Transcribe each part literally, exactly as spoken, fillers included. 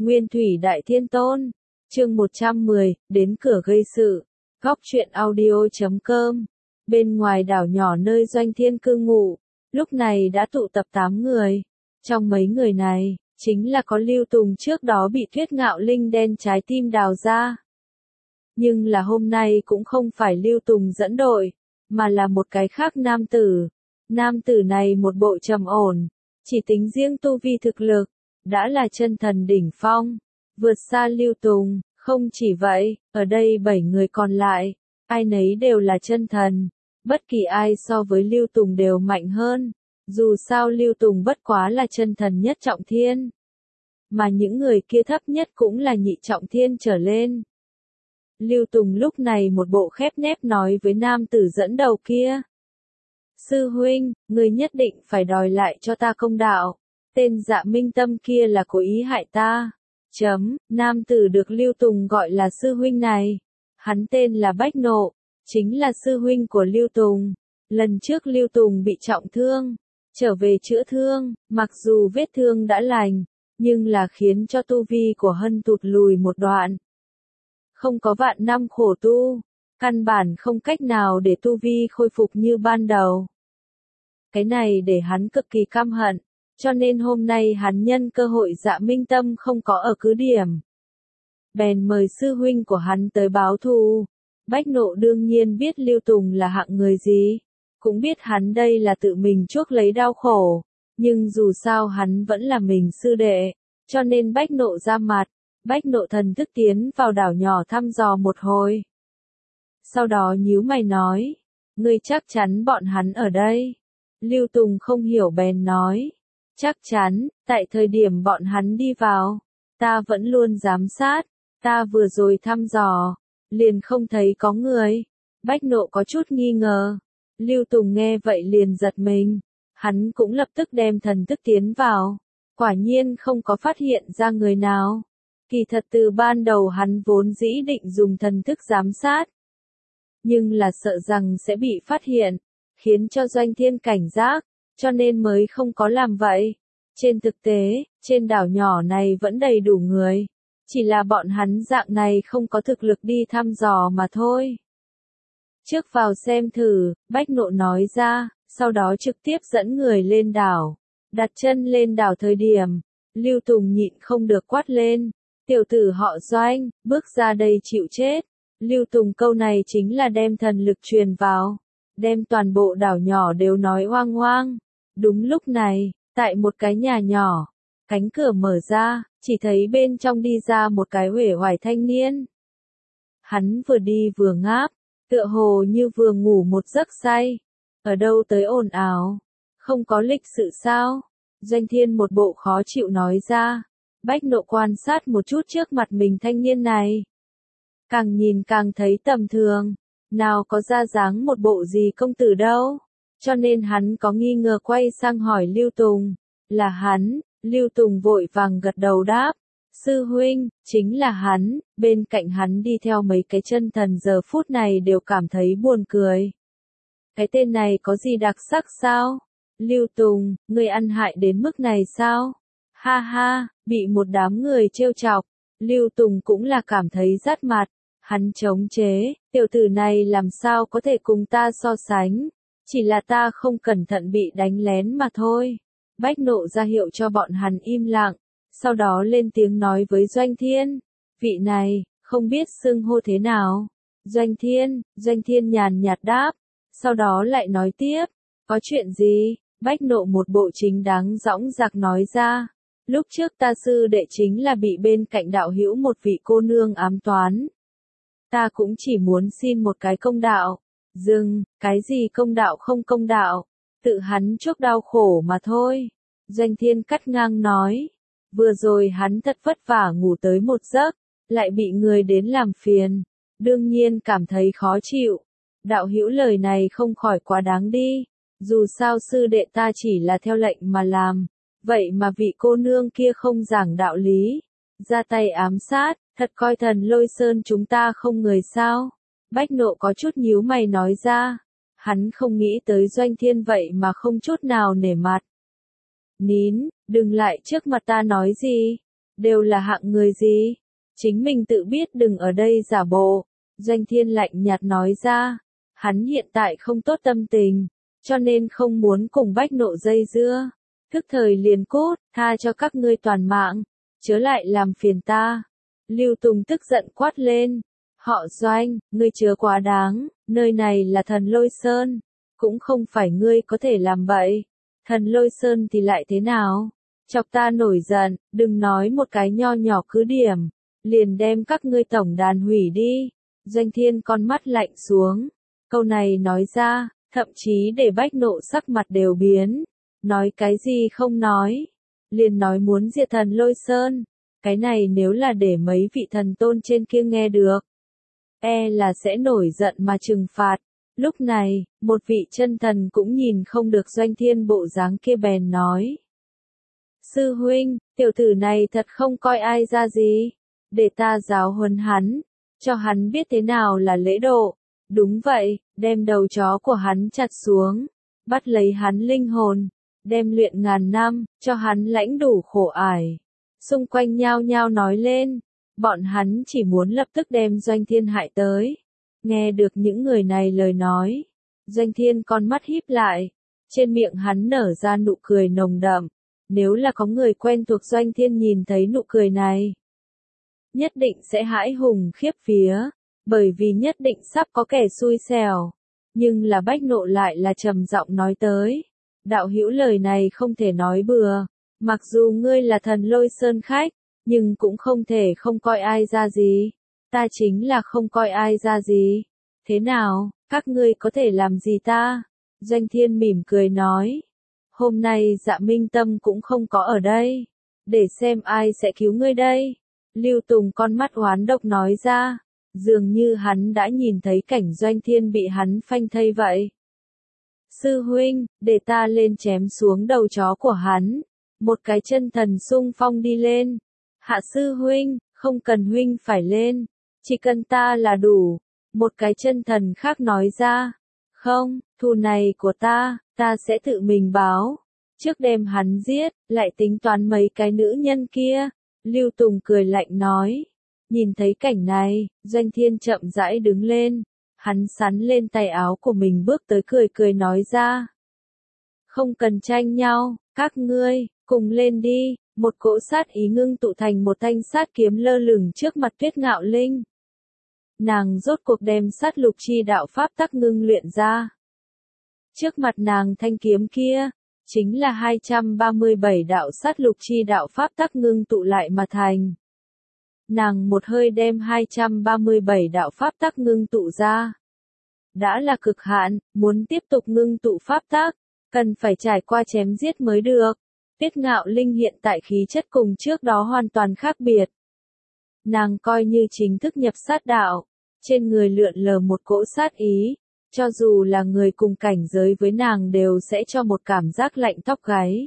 Nguyên thủy đại thiên tôn. Chương một trăm mười, đến cửa gây sự. Góc truyện audio chấm com. Bên ngoài đảo nhỏ nơi Doanh Thiên cư ngụ, lúc này đã tụ tập tám người. Trong mấy người này, chính là có Lưu Tùng trước đó bị Tuyết Ngạo Linh đen trái tim đào ra. Nhưng là hôm nay cũng không phải Lưu Tùng dẫn đội, mà là một cái khác nam tử. Nam tử này một bộ trầm ổn, chỉ tính riêng tu vi thực lực, đã là chân thần đỉnh phong, vượt xa Lưu Tùng. Không chỉ vậy, ở đây bảy người còn lại, ai nấy đều là chân thần, bất kỳ ai so với Lưu Tùng đều mạnh hơn, dù sao Lưu Tùng bất quá là chân thần nhất trọng thiên, mà những người kia thấp nhất cũng là nhị trọng thiên trở lên. Lưu Tùng lúc này một bộ khép nép nói với nam tử dẫn đầu kia. Sư huynh, người nhất định phải đòi lại cho ta công đạo, tên Dạ Minh Tâm kia là cố ý hại ta. Chấm, nam tử được Lưu Tùng gọi là sư huynh này. Hắn tên là Bách Nộ, chính là sư huynh của Lưu Tùng. Lần trước Lưu Tùng bị trọng thương, trở về chữa thương, mặc dù vết thương đã lành, nhưng là khiến cho tu vi của Hân tụt lùi một đoạn. Không có vạn năm khổ tu, căn bản không cách nào để tu vi khôi phục như ban đầu. Cái này để hắn cực kỳ căm hận. Cho nên hôm nay hắn nhân cơ hội Dạ Minh Tâm không có ở cứ điểm, bèn mời sư huynh của hắn tới báo thù. Bách Nộ đương nhiên biết Lưu Tùng là hạng người gì, cũng biết hắn đây là tự mình chuốc lấy đau khổ, nhưng dù sao hắn vẫn là mình sư đệ, cho nên Bách Nộ ra mặt. Bách Nộ thần thức tiến vào đảo nhỏ thăm dò một hồi, sau đó nhíu mày nói, ngươi chắc chắn bọn hắn ở đây? Lưu Tùng không hiểu bèn nói, chắc chắn, tại thời điểm bọn hắn đi vào, ta vẫn luôn giám sát, ta vừa rồi thăm dò, liền không thấy có người. Bách Nộ có chút nghi ngờ, Lưu Tùng nghe vậy liền giật mình, hắn cũng lập tức đem thần thức tiến vào, quả nhiên không có phát hiện ra người nào. Kỳ thật từ ban đầu hắn vốn dĩ định dùng thần thức giám sát, nhưng là sợ rằng sẽ bị phát hiện, khiến cho Doanh Thiên cảnh giác, cho nên mới không có làm vậy. Trên thực tế, trên đảo nhỏ này vẫn đầy đủ người, chỉ là bọn hắn dạng này không có thực lực đi thăm dò mà thôi. Trước vào xem thử, Bách Nộ nói ra, sau đó trực tiếp dẫn người lên đảo. Đặt chân lên đảo thời điểm, Lưu Tùng nhịn không được quát lên, tiểu tử họ Doanh, bước ra đây chịu chết. Lưu Tùng câu này chính là đem thần lực truyền vào, đem toàn bộ đảo nhỏ đều nói oang oang. Đúng lúc này, tại một cái nhà nhỏ, cánh cửa mở ra, chỉ thấy bên trong đi ra một cái uể oải thanh niên. Hắn vừa đi vừa ngáp, tựa hồ như vừa ngủ một giấc say. Ở đâu tới ồn ào? Không có lịch sự sao? Doanh Thiên một bộ khó chịu nói ra. Bách Nộ quan sát một chút trước mặt mình thanh niên này, càng nhìn càng thấy tầm thường, nào có ra dáng một bộ gì công tử đâu. Cho nên hắn có nghi ngờ quay sang hỏi Lưu Tùng, là hắn? Lưu Tùng vội vàng gật đầu đáp, sư huynh, chính là hắn. Bên cạnh hắn đi theo mấy cái chân thần giờ phút này đều cảm thấy buồn cười. Cái tên này có gì đặc sắc sao? Lưu Tùng, ngươi ăn hại đến mức này sao? Ha ha, bị một đám người trêu chọc, Lưu Tùng cũng là cảm thấy rát mặt, hắn chống chế, tiểu tử này làm sao có thể cùng ta so sánh? Chỉ là ta không cẩn thận bị đánh lén mà thôi. Bách Nộ ra hiệu cho bọn hắn im lặng, sau đó lên tiếng nói với Doanh Thiên, vị này, không biết xưng hô thế nào. Doanh Thiên, Doanh Thiên nhàn nhạt đáp, sau đó lại nói tiếp, có chuyện gì? Bách Nộ một bộ chính đáng dõng dạc nói ra, lúc trước ta sư đệ chính là bị bên cạnh đạo hữu một vị cô nương ám toán. Ta cũng chỉ muốn xin một cái công đạo. Dừng, cái gì công đạo không công đạo, tự hắn chuốc đau khổ mà thôi. Doanh Thiên cắt ngang nói, vừa rồi hắn thật vất vả ngủ tới một giấc, lại bị người đến làm phiền, đương nhiên cảm thấy khó chịu. Đạo hữu lời này không khỏi quá đáng đi, dù sao sư đệ ta chỉ là theo lệnh mà làm, vậy mà vị cô nương kia không giảng đạo lý, ra tay ám sát, thật coi thần Lôi Sơn chúng ta không người sao? Bách Nộ có chút nhíu mày nói ra, hắn không nghĩ tới Doanh Thiên vậy mà không chút nào nể mặt. Nín, đừng lại trước mặt ta nói gì. đều là hạng người gì? Chính mình tự biết đừng ở đây giả bộ. Doanh Thiên lạnh nhạt nói ra, hắn hiện tại không tốt tâm tình, cho nên không muốn cùng Bách Nộ dây dưa. Thức thời liền cút, tha cho các ngươi toàn mạng, chớ lại làm phiền ta. Lưu Tùng tức giận quát lên, họ Doanh, ngươi chớ quá đáng, nơi này là Thần Lôi Sơn, cũng không phải ngươi có thể làm bậy. Thần Lôi Sơn thì lại thế nào? Chọc ta nổi giận, đừng nói một cái nho nhỏ cứ điểm, liền đem các ngươi tổng đàn hủy đi. Doanh Thiên con mắt lạnh xuống, câu này nói ra, thậm chí để Bách Nộ sắc mặt đều biến, nói cái gì không nói, liền nói muốn diệt Thần Lôi Sơn, cái này nếu là để mấy vị thần tôn trên kia nghe được, e là sẽ nổi giận mà trừng phạt. Lúc này, một vị chân thần cũng nhìn không được Doanh Thiên bộ dáng kia bèn nói. Sư huynh, tiểu tử này thật không coi ai ra gì, để ta giáo huấn hắn, cho hắn biết thế nào là lễ độ. Đúng vậy, đem đầu chó của hắn chặt xuống, bắt lấy hắn linh hồn, đem luyện ngàn năm, cho hắn lãnh đủ khổ ải. Xung quanh nhao nhao nói lên, bọn hắn chỉ muốn lập tức đem Doanh Thiên hại tới. Nghe được những người này lời nói, Doanh Thiên con mắt híp lại, trên miệng hắn nở ra nụ cười nồng đậm. Nếu là có người quen thuộc Doanh Thiên nhìn thấy nụ cười này, nhất định sẽ hãi hùng khiếp vía, bởi vì nhất định sắp có kẻ xui xẻo. Nhưng là Bách Nộ lại là trầm giọng nói tới, đạo hữu lời này không thể nói bừa, mặc dù ngươi là Thần Lôi Sơn khách, nhưng cũng không thể không coi ai ra gì. Ta chính là không coi ai ra gì. Thế nào, các ngươi có thể làm gì ta? Doanh Thiên mỉm cười nói. Hôm nay Dạ Minh Tâm cũng không có ở đây. Để xem ai sẽ cứu ngươi đây. Lưu Tùng con mắt oán độc nói ra. Dường như hắn đã nhìn thấy cảnh Doanh Thiên bị hắn phanh thây vậy. Sư huynh, để ta lên chém xuống đầu chó của hắn. Một cái chân thần xung phong đi lên. Hạ sư huynh, không cần huynh phải lên. Chỉ cần ta là đủ. Một cái chân thần khác nói ra. Không, thù này của ta, ta sẽ tự mình báo. Trước đem hắn giết, lại tính toán mấy cái nữ nhân kia. Lưu Tùng cười lạnh nói. Nhìn thấy cảnh này, Doanh Thiên chậm rãi đứng lên. Hắn sắn lên tay áo của mình bước tới cười cười nói ra. Không cần tranh nhau, các ngươi, cùng lên đi. Một cỗ sát ý ngưng tụ thành một thanh sát kiếm lơ lửng trước mặt Tuyết Ngạo Linh. Nàng rốt cuộc đem sát lục chi đạo pháp tắc ngưng luyện ra. Trước mặt nàng thanh kiếm kia, chính là hai trăm ba mươi bảy đạo sát lục chi đạo pháp tắc ngưng tụ lại mà thành. Nàng một hơi đem hai trăm ba mươi bảy đạo pháp tắc ngưng tụ ra. Đã là cực hạn, muốn tiếp tục ngưng tụ pháp tắc, cần phải trải qua chém giết mới được. Tuyết Ngạo Linh hiện tại khí chất cùng trước đó hoàn toàn khác biệt. Nàng coi như chính thức nhập sát đạo, trên người lượn lờ một cỗ sát ý, cho dù là người cùng cảnh giới với nàng đều sẽ cho một cảm giác lạnh tóc gáy.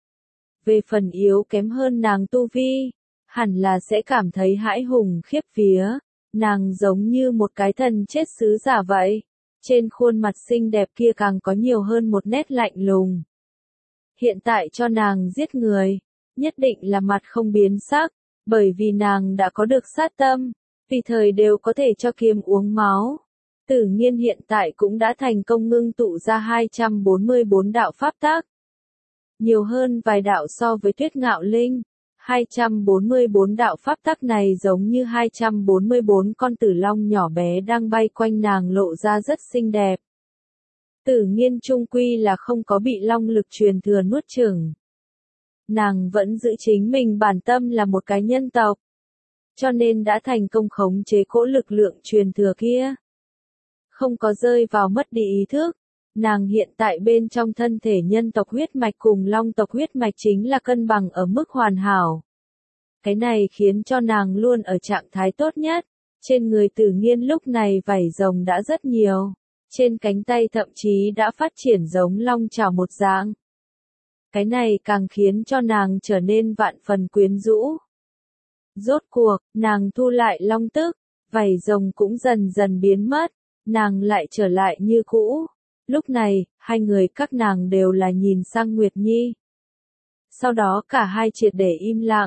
Về phần yếu kém hơn nàng tu vi, hẳn là sẽ cảm thấy hãi hùng khiếp vía, nàng giống như một cái thần chết sứ giả vậy, trên khuôn mặt xinh đẹp kia càng có nhiều hơn một nét lạnh lùng. Hiện tại cho nàng giết người, nhất định là mặt không biến sắc, bởi vì nàng đã có được sát tâm, tùy thời đều có thể cho kiếm uống máu. Tử Nghiên hiện tại cũng đã thành công ngưng tụ ra hai trăm bốn mươi bốn đạo pháp tắc. Nhiều hơn vài đạo so với Tuyết Ngạo Linh, hai trăm bốn mươi bốn đạo pháp tắc này giống như hai trăm bốn mươi bốn con tử long nhỏ bé đang bay quanh nàng lộ ra rất xinh đẹp. Tử Nghiên chung quy là không có bị long lực truyền thừa nuốt chửng. Nàng vẫn giữ chính mình bản tâm là một cái nhân tộc, cho nên đã thành công khống chế cỗ lực lượng truyền thừa kia. Không có rơi vào mất đi ý thức, nàng hiện tại bên trong thân thể nhân tộc huyết mạch cùng long tộc huyết mạch chính là cân bằng ở mức hoàn hảo. Cái này khiến cho nàng luôn ở trạng thái tốt nhất, trên người Tử Nghiên lúc này vảy rồng đã rất nhiều. Trên cánh tay thậm chí đã phát triển giống long chảo một dạng. Cái này càng khiến cho nàng trở nên vạn phần quyến rũ. Rốt cuộc, nàng thu lại long tức, vảy rồng cũng dần dần biến mất, nàng lại trở lại như cũ. Lúc này, hai người các nàng đều là nhìn sang Nguyệt Nhi. Sau đó cả hai triệt để im lặng,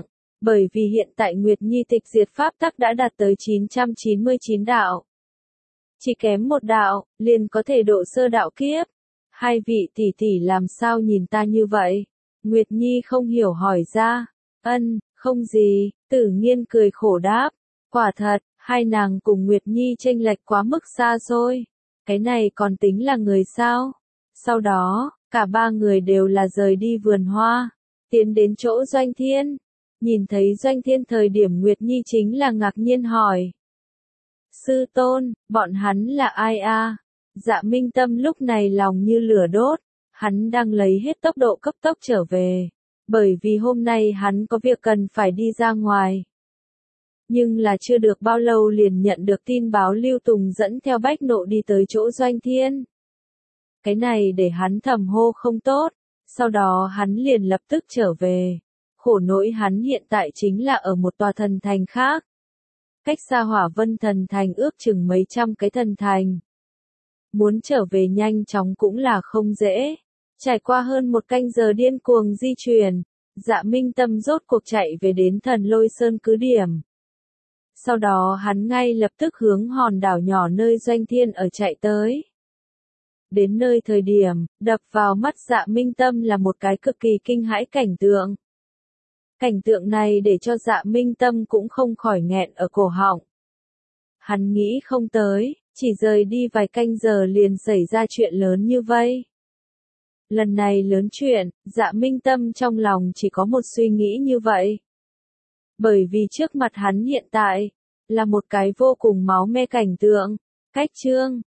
Bởi vì hiện tại Nguyệt Nhi tịch diệt pháp tắc đã đạt tới chín trăm chín mươi chín đạo. Chỉ kém một đạo, liền có thể độ sơ đạo kiếp. Hai vị tỷ tỷ làm sao nhìn ta như vậy? Nguyệt Nhi không hiểu hỏi ra. Ân, không gì, Tử Nghiên cười khổ đáp. Quả thật, hai nàng cùng Nguyệt Nhi chênh lệch quá mức xa xôi. Cái này còn tính là người sao? Sau đó, cả ba người đều là rời đi vườn hoa, tiến đến chỗ Doanh Thiên. Nhìn thấy Doanh Thiên thời điểm Nguyệt Nhi chính là ngạc nhiên hỏi. Sư tôn, bọn hắn là ai a? Dạ Minh Tâm lúc này lòng như lửa đốt, hắn đang lấy hết tốc độ cấp tốc trở về, bởi vì hôm nay hắn có việc cần phải đi ra ngoài. Nhưng là chưa được bao lâu liền nhận được tin báo Lưu Tùng dẫn theo Bách Nộ đi tới chỗ Doanh Thiên. Cái này để hắn thầm hô không tốt, sau đó hắn liền lập tức trở về. Khổ nỗi hắn hiện tại chính là ở một tòa thần thành khác. Cách xa Hỏa Vân thần thành ước chừng mấy trăm cái thần thành. Muốn trở về nhanh chóng cũng là không dễ. Trải qua hơn một canh giờ điên cuồng di chuyển, Dạ Minh Tâm rốt cuộc chạy về đến Thần Lôi Sơn cứ điểm. Sau đó hắn ngay lập tức hướng hòn đảo nhỏ nơi Doanh Thiên ở chạy tới. Đến nơi thời điểm, đập vào mắt Dạ Minh Tâm là một cái cực kỳ kinh hãi cảnh tượng. Cảnh tượng này để cho Dạ Minh Tâm cũng không khỏi nghẹn ở cổ họng. Hắn nghĩ không tới, chỉ rời đi vài canh giờ liền xảy ra chuyện lớn như vậy. Lần này lớn chuyện, Dạ Minh Tâm trong lòng chỉ có một suy nghĩ như vậy. Bởi vì trước mặt hắn hiện tại, là một cái vô cùng máu me cảnh tượng. Cách chương